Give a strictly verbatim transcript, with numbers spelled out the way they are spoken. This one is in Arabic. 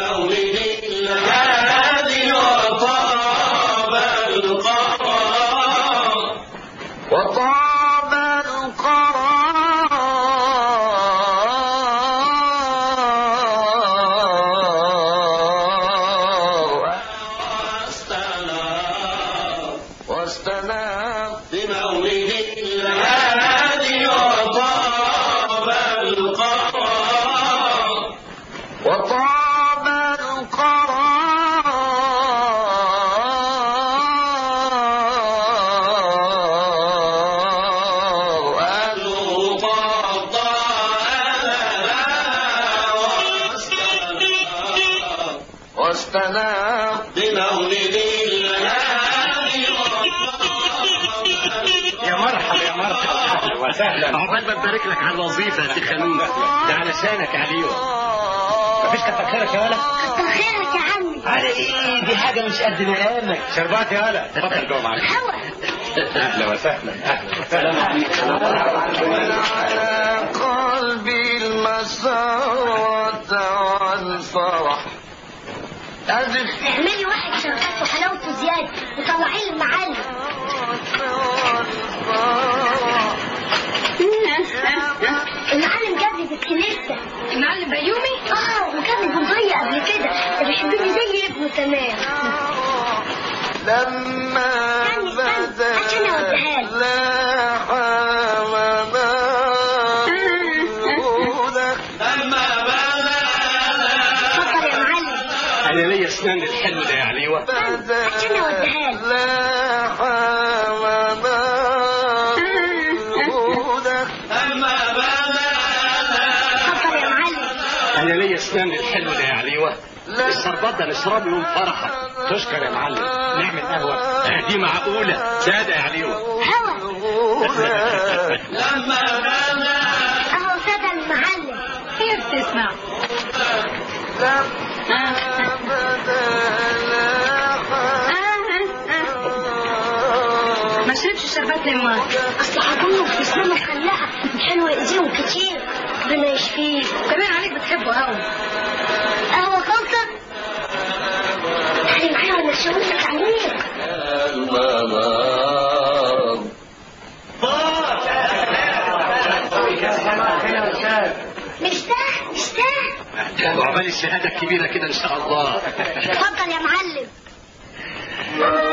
بمولد الهادي وطاب القرار وطاب القرار واستنام بمولد الهادي وطاب القرار وطاب القرار واستنام بمولد الهادي يا مرحبا يا مرحبا، اهلا وسهلا. عقبال ما نبارك لك على الوظيفه يا سي خلود، ده علشانك عليهم. مفيش كتر خيرك يا ولد. كتر خيرك يا عمي. على ايه؟ دي حاجه مش قد مقامك. شربات يا ولد، اتفضل جوه معاك. هوا اهلا وسهلا اهلا وسهلا. على قلبي المسرة والفرح أدخل اعملي واحد شربات وحلاوته زياده وطلعيه المعلم. المعلم جاب لي بالكنيسه. المعلم بيومي؟ اه وكان بنضيع قبل كده، ده بيحبني زي ابنه تمام. لما بدا لا حمامات لما بدا اتفضل يا معلم. انا ليا اسنان الحلو ده يا عليوه. عشان اوديها لك. لا حمامات لما بدا اتفضل يا معلم. انا ليا اسنان الحلو ده يا عليوه. الشربات ده نشربه يوم فرحك. تشكر يا معلم. نعمل قهوه دي معقوله ساده يا عليوه. هوا لما بدا اهو ساده المعلم. هي بتسمع. ما شربش الشربات لما اصل هقوله في اسنانه مخلقه حلوه ايديهم كتير. ربنا يشفيك. كمان عليك بتحبه قوي. قهوه خالصه. تعالي معايا وانا اشاور لك عليه. المنام مشتاق مشتاق. وعمال الشهاده الكبيره كده ان شاء الله. اتفضل يا معلم.